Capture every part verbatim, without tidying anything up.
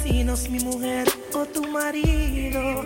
vecinos, mi mujer o tu marido.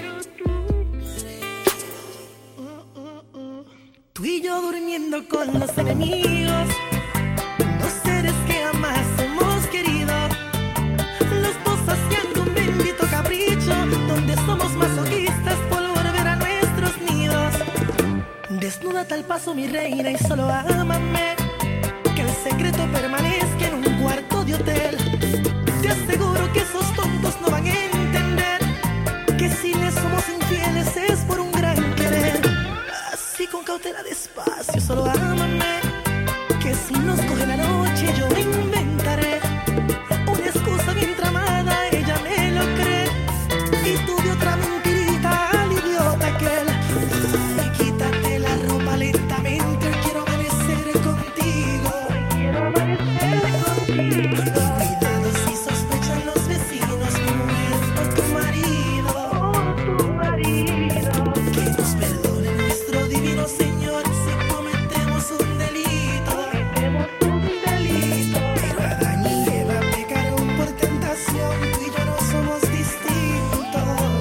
Tú y yo durmiendo con los enemigos, dos seres que jamás hemos querido, los dos haciendo un bendito capricho, donde somos masoquistas por volver a nuestros nidos. Desnúdate al paso, mi reina, y solo ámame, que el secreto permanezca en un cuarto de hotel. Te aseguro que esos tontos no van a entender que si les somos infieles es por un gran querer. Así con cautela, despacio, solo ámame, que si nos coge la noche yo me inventaré una excusa bien tramada, ella me lo cree, y tú de otra mentirita al idiota aquel. Ay, quítate la ropa lentamente, hoy quiero amanecer contigo, hoy quiero amanecer contigo. Cuidado si sospechan los vecinos, mi mujer o tu marido, o tu marido. Que nos perdone nuestro divino Señor si cometemos un delito, cometemos un delito. Pero Adán y Eva pecaron por tentación, tú y yo no somos distintos.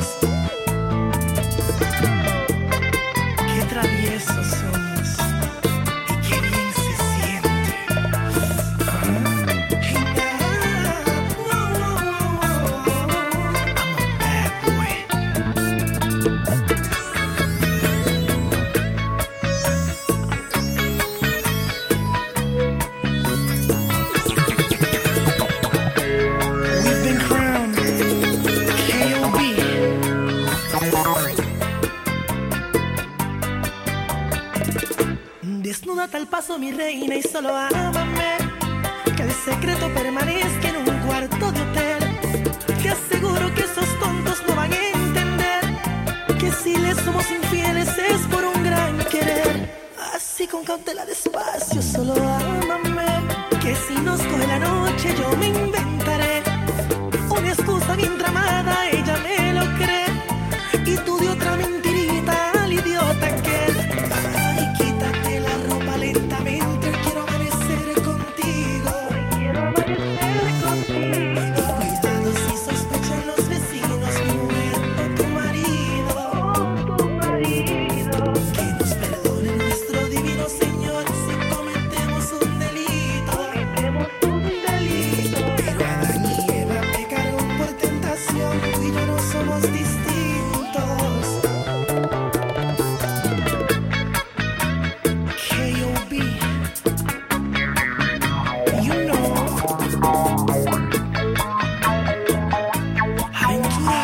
Qué traviesos somos y qué bien se siente. Ah, hey, nah, wow, wow, wow. I'm a bad boy. We've been crowned K O B. Desnúdate al paso, mi reina, y solo ámame, que el secreto permanezca en un cuarto de hotel. Te aseguro que esos tontos no van a entender que si les somos infieles es por un gran querer. Así con cautela, despacio, solo ámame, que si nos coge la noche yo me inventaré una excusa bien tramada, ella me lo cree, y tú de otra mentirita al idiota aquel. Ay, quítate la ropa lentamente, hoy quiero amanecer contigo, hoy quiero amanecer contigo. Cuidado si sospechan los vecinos, mi mujer o tu marido, o tu marido. Que nos perdone nuestro divino Señor si cometemos un delito, cometemos un delito. Pero Adán y Eva pecaron por tentación, tú y yo no somos distintos. K O B, you know. Aventura.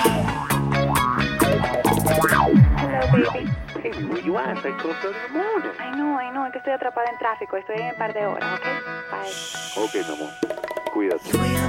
Hello, baby. Baby, where you at? It's like twelve thirty in the morning. I know, I know, es que estoy atrapada en tráfico. Estoy en un par de horas, ¿ok? Bye. Ok, mi amor. Cuídate. Yo voy a